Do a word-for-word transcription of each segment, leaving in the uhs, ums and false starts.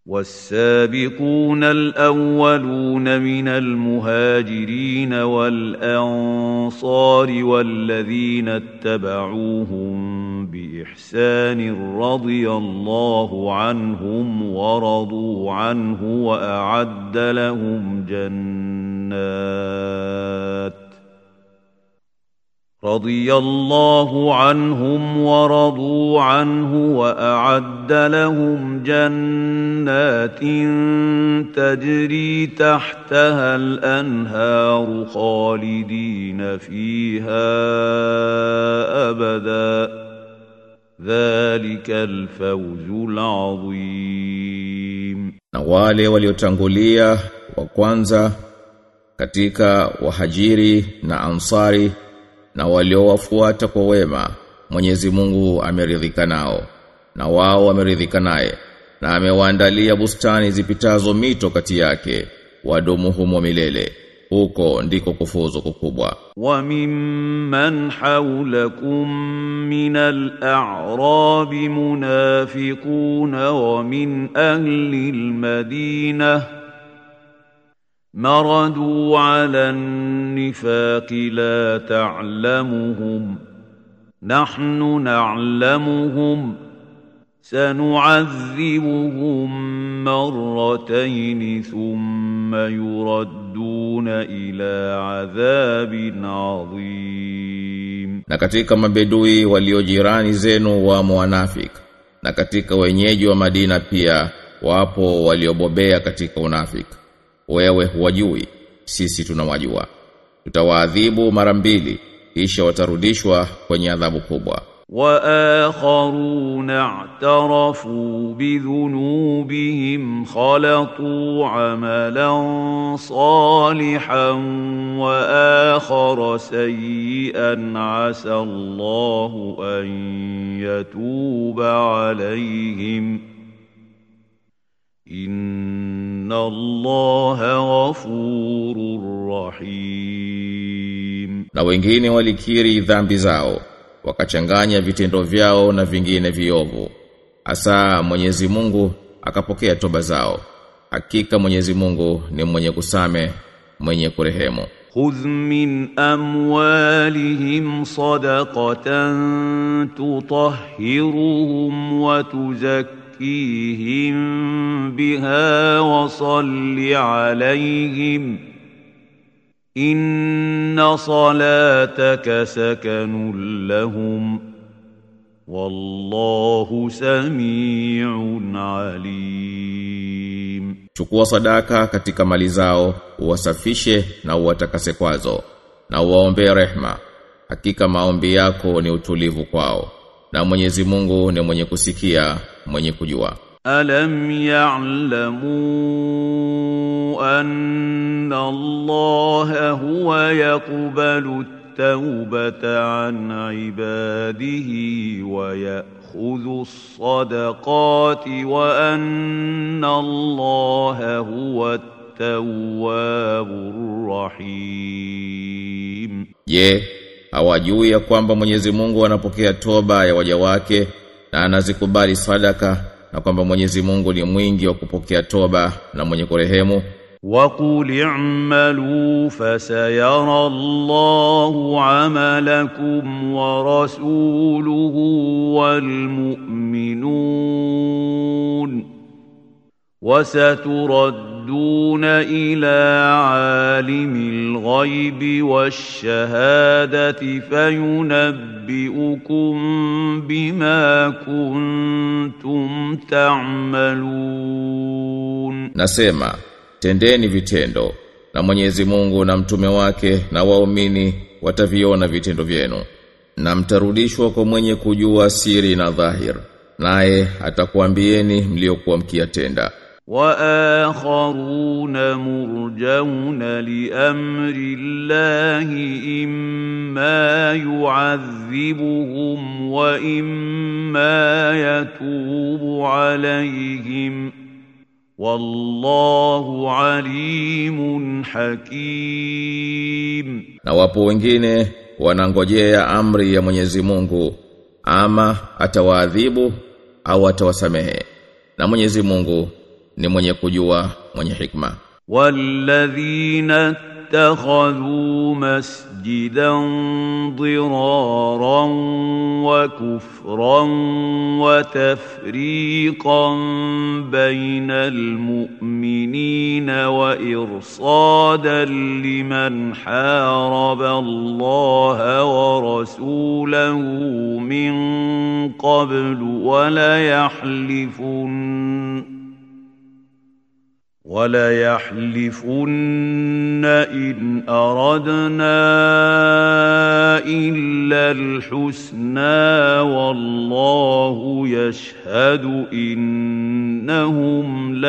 والسابقون الأولون من المهاجرين والأنصار والذين اتبعوهم بإحسان رضي الله عنهم ورضوا عنه وأعد لهم جنات رضي الله عنهم ورضوا عنه وأعد لهم جنات تجري تحتها الأنهار خالدين فيها أبدا ذلك الفوز العظيم. Na wale waliotangulia wa kwanza katika wahajiri na ansari na waliowafuata kwa wema, Mwenyezi Mungu ameridhika nao na wao wameridhika naye, na amewaandalia bustani zipitazo mito kati yake, wadumu humo milele. Huko ndiko kufuzu kukubwa. Wa mimman hawlakum minal a'rabi munafiquna wa min ahli al-madinah maraduu ala an-nifaqi la ta'lamuhum nahnu na'lamuhum sanu'adhibuhum marratayn thumma yuradduna ila 'adhabin 'adhim. Na katika mabedui waliojirani zenu wa muanafik, na katika wenyeji wa Madina pia wapo waliobobea katika unafik. Wewe huwajui, sisi tunawajua. Tutawaadhibu mara mbili, kisha watarudishwa kwenye adhabu kubwa. وآخرون اعترفوا بذنوبهم خلطوا عملا صالحا وآخر سيئا عسى الله أن يتوب عليهم إن الله غفور رحيم. Na wengine walikiri dhambi zao, wakachanganya vitendo vyao na vingine viovu. Asa Mwenyezi Mungu akapokea toba zao. Hakika Mwenyezi Mungu ni mwenye kusame, mwenye kurehemu. Khudh min amwalihim sadaqatan tutahhiruhum wa tuzakkihim biha wa salli alayhim inna salataka sakanun lahum wallahu samiun alim. Chukua sadaka katika mali zao, uwasafishe na uwatakase kwazo, na uwaombee rehema. Hakika maombi yako ni utulivu kwao, na Mwenyezi Mungu ni mwenye kusikia, mwenye kujua. Alam ya'lamu anna Allaha huwa yaqbalu at-tawbata an 'ibadihi wa ya'khudhu as-sadaqati wa anna Allaha huwa at-tawwabur rahim. Je, hawajui ya kwamba Mwenyezi Mungu anapokea toba ya waja wake na anazikubali sadaka, na kwamba Mwenyezi Mungu ni mwingi wa kupokea toba na mwenye kurehemu? Wa qul i'malu fasayara Allahu 'amalakum wa rasuluhu wal mu'minun wa saturadduna ila 'alimil ghaibi wash-shahadati fayunabbi'ukum bima kuntum ta'malun. Nasema, tendeni vitendo, na Mwenyezi Mungu na mtume wake na waumini wataviona vitendo vyenu, na mtarudishwa kwa mwenye kujua siri na dhahir, naye atakuambieni mliokuwa mkiyatenda. وآخرون مرجون لأمر الله إما يعذبهم وإما يتوب عليهم والله عليم حكيم. Na wapo wengine wanangojea amri ya Mwenyezi Mungu, ama atawaadhibu au atawasamehe, na Mwenyezi Mungu ni mwenye kujua, mwenye hikma. والذين اتخذوا مسجدا ضرارا وكفرا وتفريقا بين المؤمنين وإرصادا لمن حارب الله ورسوله من قبل ولا يحلفون ولا يحلفن إن أردنا إلا الحسنى والله يشهد إنهم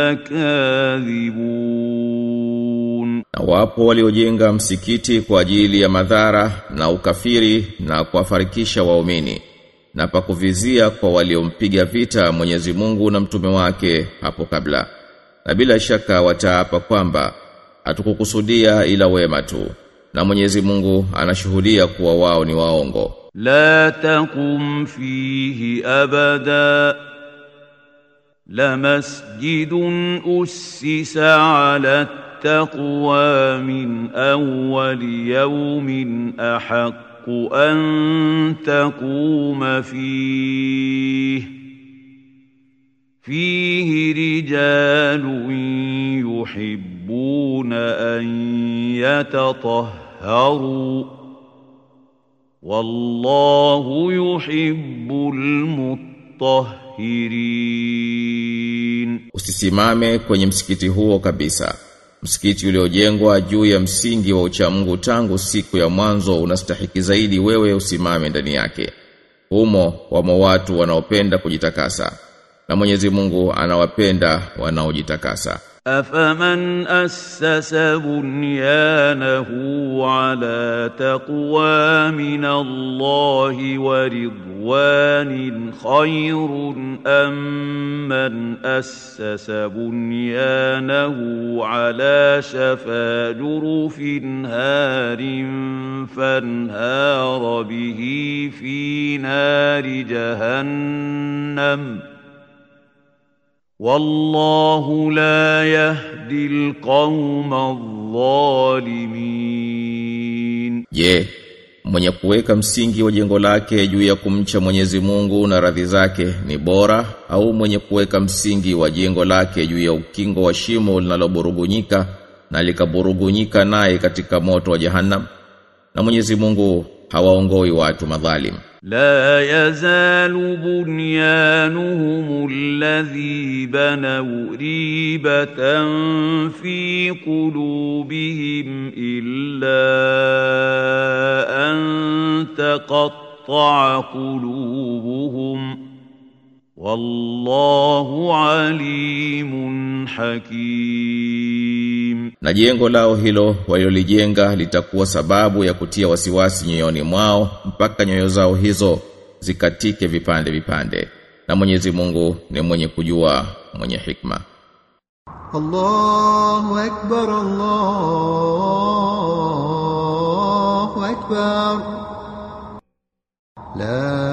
لكاذبون. Na wapo waliojenga msikiti kwa ajili ya madhara na ukafiri na kuwafarikisha waumini na pakuvizia kwa waliompiga vita Mwenyezi Mungu na mtume wake hapo kabla. Na bila shaka wataapa kwamba hatukukusudia ila wema tu, na Mwenyezi Mungu anashuhudia kuwa wao ni waongo. La taqum fihi abada la masjidun ussisa ala taqwa min awwal yawmin ahaqqu an taquma fihi فيه رجال يحبون أن يتطهروا والله يحب المطهرين. Usisimame kwenye msikiti huo kabisa. Msikiti uliojengwa juu ya msingi wa uchamungu tangu siku ya mwanzo unastahiki zaidi wewe usimame ndani yake. Humo wamo watu wanaopenda kujitakasa. Na Mwenyezi Mungu anawapenda wanaojitakasa. Afaman assasa bunyanahu ala taqwa min Allahi wa ridwanin khayrun am man assasa bunyanahu ala shafa jurufin harin fanhara bihi fi nari jahannam والله لا يهدي القوم الظالمين. Je, mwenye kuweka msingi wa jengo lake juu ya kumcha Mwenyezi Mungu na radhi zake ni bora au mwenye kuweka msingi wa jengo lake juu ya ukingo wa shimo linaloburuganyika na likaburuganyika naye katika moto wa Jahannam? Na Mwenyezi Mungu hawaongoi watu madhalim. لا يزال بنيانهم الذي بنوا ريبة في قلوبهم إلا أن تقطع قلوبهم والله عليم حكيم. Na jengo lao hilo walilolijenga litakuwa sababu ya kutia wasiwasi nyoyoni mwao mpaka nyoyo zao hizo zikatike vipande vipande. Na Mwenyezi Mungu ni mwenye kujua, mwenye hikma. Allahu Akbar, Allahu Akbar. La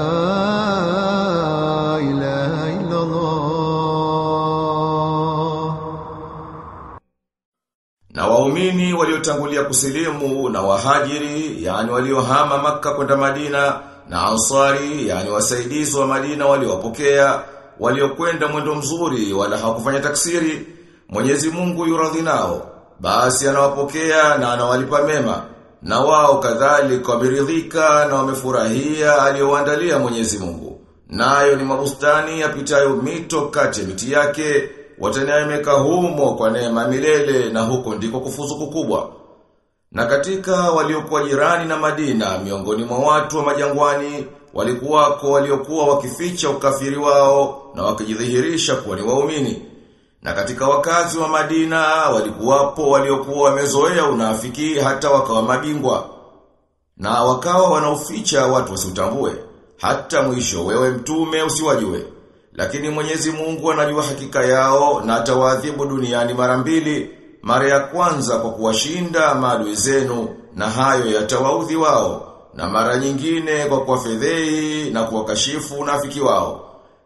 Na waumini waliotangulia kusilimu na wahajiri, yani waliohama Makka kwenda Madina, na ansari, yani wasaidizi wa Madina waliowapokea, waliokwenda mwendo mzuri wala hawakufanya taksiri, Mwenyezi Mungu yuradhi nao, basi anawapokea na anawalipa mema, na wao kadhalika wameridhika na wamefurahia aliyowaandalia Mwenyezi Mungu. Nayo ni mabustani yapitayo mito kati ya miti yake, wataneemeka humo kwa neema milele, na huko ndiko kufuzu kukubwa. Na katika waliokuwa jirani na Madina miongoni mwa watu wa majangwani walikuwako waliokuwa wakificha ukafiri wao na wakijidhihirisha kuwa ni waumini. Na katika wakazi wa Madina walikuwapo waliokuwa wamezoea unafiki hata wakawa mabingwa, na wakawa wanaoficha watu wasiutambue, hata mwisho wewe mtume usiwajue. Lakini Mwenyezi Mungu anajua hakika yao, na atawaadhibu duniani mara mbili, mara ya kwanza kwa kuwashinda maadui zenu, na hayo yatawaudhi wao, na mara nyingine kwa kuwafedhei na kuwakashifu unafiki wao.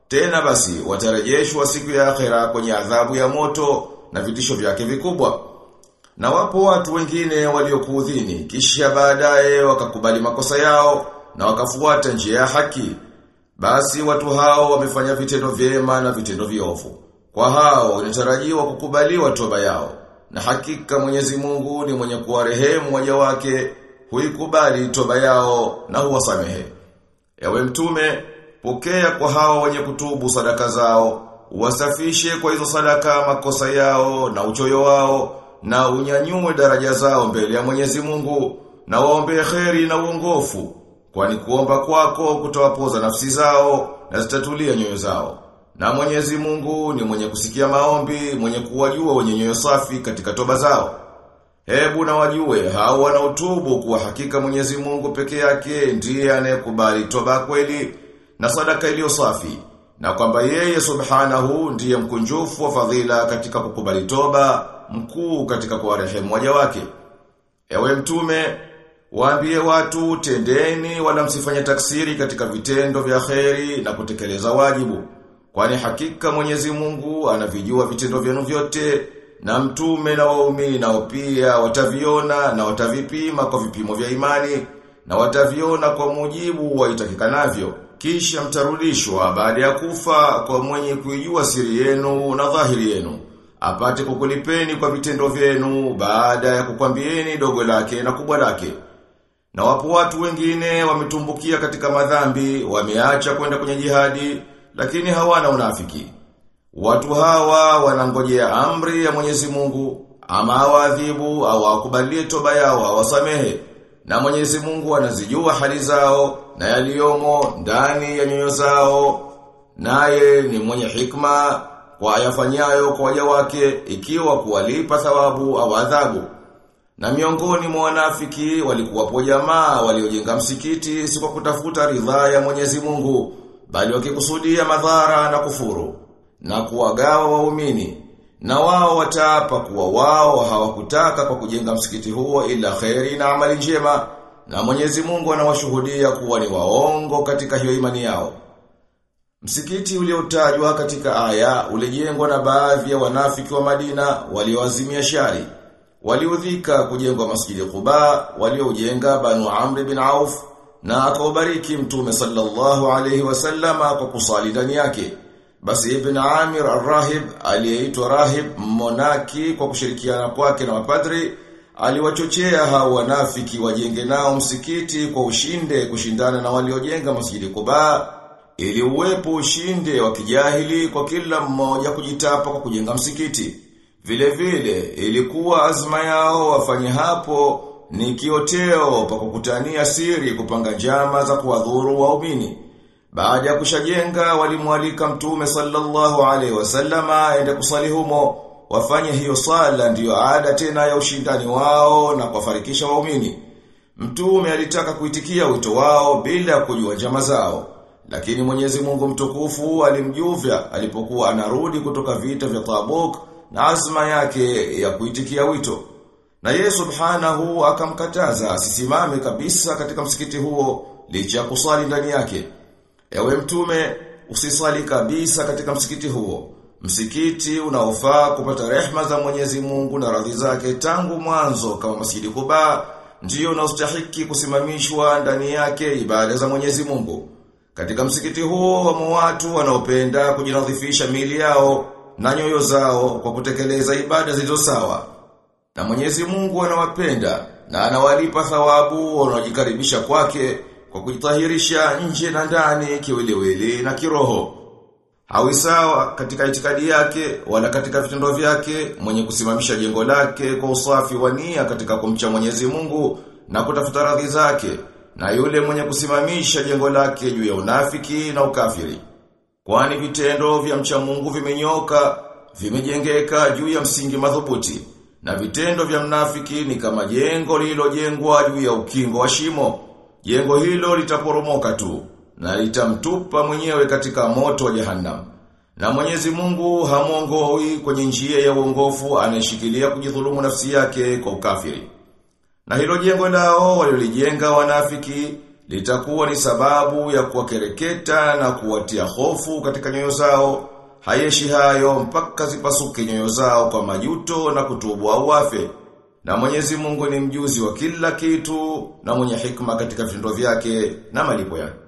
Tena basi watarejeshwa siku ya akhera kwenye adhabu ya moto na vitisho vyake vikubwa. Na wapo watu wengine waliokuudhini kisha baadaye wakakubali makosa yao na wakafuata njia ya haki. Basi watu hao wamefanya vitendo vyema na vitendo viovu. Kwa hao inatarajiwa kukubaliwa toba yao. Na hakika Mwenyezi Mungu ni mwenye kuwarehemu waja wake, huikubali toba yao na huwasamehe. Ewe mtume, pokea kwa hao wenye kutubu sadaka zao, wasafishe kwa hizo sadaka makosa yao na uchoyo wao, na unyanyue daraja zao mbele ya Mwenyezi Mungu, na waombee kheri na uongofu, kwani kuomba kwako kutawapoza nafsi zao na zitatulia nyoyo zao. Na Mwenyezi Mungu ni mwenye kusikia maombi, mwenye kuwajua wenye nyoyo safi katika toba zao. Hebu na wajue hao wanaotubu kuwa hakika Mwenyezi Mungu peke yake ndiye anayekubali toba kweli na sadaka iliyo safi, na kwamba yeye subhanahu ndiye mkunjufu wa fadhila katika kukubali toba, mkuu katika kuwarehemu waja wake. Ewe mtume, waambie watu tendeni wala msifanye taksiri katika vitendo vya kheri na kutekeleza wajibu, kwani hakika Mwenyezi Mungu anavijua vitendo vyenu vyote, na mtume na waumini nao pia wataviona na watavipima kwa vipimo vya imani, na wataviona kwa mujibu wa itakikanavyo. Kisha mtarudishwa baada ya kufa kwa mwenye kuijua siri yenu na dhahiri yenu, apate kukulipeni kwa vitendo vyenu baada ya kukwambieni dogo lake na kubwa lake. Na wapo watu wengine wametumbukia katika madhambi, wameacha kwenda kwenye jihadi, lakini hawana unafiki. Watu hawa wanangojea amri ya Mwenyezi Mungu, ama awadhibu au akubalie toba yao awasamehe. Na Mwenyezi Mungu anazijua hali zao na yaliyomo ndani ya nyoyo zao, naye ni mwenye hikma kwa ayafanyayo kwa waja wake, ikiwa kuwalipa thawabu au adhabu. Na miongoni mwa wanafiki walikuwapo jamaa waliojenga msikiti si kwa kutafuta ridhaa ya Mwenyezi Mungu, bali wakikusudia madhara na kufuru na kuwagawa waumini. Na wao wataapa kuwa wao hawakutaka kwa kujenga msikiti huo ila kheri na amali njema, na Mwenyezi Mungu anawashuhudia kuwa ni waongo katika hiyo imani yao. Msikiti uliotajwa katika aya ulijengwa na baadhi ya wanafiki wa Madina walioazimia shari. Waliudhika kujengwa Masjidi Quba waliojenga Banu Amr bin Auf, na akaubariki Mtume sallallahu alayhi wasallama kwa kusali ndani yake. Basi Ibn Amir al-Rahib aliyeitwa Rahib Monaki kwa kushirikiana kwake na mapadri aliwachochea hao wanafiki wajenge nao msikiti kwa ushinde kushindana na waliojenga Masjidi Quba, ili uwepo ushinde wa kijahili kwa kila mmoja kujitapa kwa kujenga msikiti. Vile vile ilikuwa azma yao wafanye hapo ni kioteo pa kukutania siri kupanga njama za kuwadhuru waumini. Baada ya kushajenga walimwalika Mtume sallallahu alaihi wasallama aende kusali humo, wafanye hiyo sala ndiyo ada tena ya ushindani wao na kufarikisha waumini. Mtume alitaka kuitikia wito wao bila kujua njama zao, lakini Mwenyezi Mungu mtukufu alimjuvia alipokuwa anarudi kutoka vita vya Tabuk na azma yake ya kuitikia wito. Na yeye subhanahu akamkataza asisimame kabisa katika msikiti huo licha kusali ndani yake. Ewe mtume, usisali kabisa katika msikiti huo. Msikiti unaofaa kupata rehma za Mwenyezi Mungu na radhi zake tangu mwanzo kama Masjidi Quba ndio unaostahili kusimamishwa ndani yake ibada za Mwenyezi Mungu. Katika msikiti huo wamo watu wanaopenda kujinadhifisha miili yao na nyoyo zao kwa kutekeleza ibada zilizo sawa. Na Mwenyezi Mungu anawapenda na anawalipa thawabu wanaojikaribisha kwake kwa kujitahirisha nje na ndani kiwiliwili na kiroho. Hawi sawa katika itikadi yake wala katika vitendo vyake mwenye kusimamisha jengo lake kwa usafi wa nia katika kumcha Mwenyezi Mungu na kutafuta radhi zake, na yule mwenye kusimamisha jengo lake juu ya unafiki na ukafiri. Kwani vitendo vya mcha Mungu vimenyoka, vimejengeka juu ya msingi madhubuti, na vitendo vya mnafiki ni kama jengo lililojengwa juu ya ukingo wa shimo. Jengo hilo litaporomoka tu na litamtupa mwenyewe katika moto wa Jahannam. Na Mwenyezi Mungu hamuongoi kwenye njia ya uongofu anayeshikilia kujidhulumu nafsi yake kwa ukafiri. Na hilo jengo lao waliolijenga wanafiki litakuwa ni sababu ya kuwakereketa na kuwatia hofu katika nyoyo zao. Hayeshi hayo mpaka zipasuke nyoyo zao kwa majuto na kutubu au wafe. Na Mwenyezi Mungu ni mjuzi wa kila kitu na mwenye hikma katika vitendo vyake na malipo yake.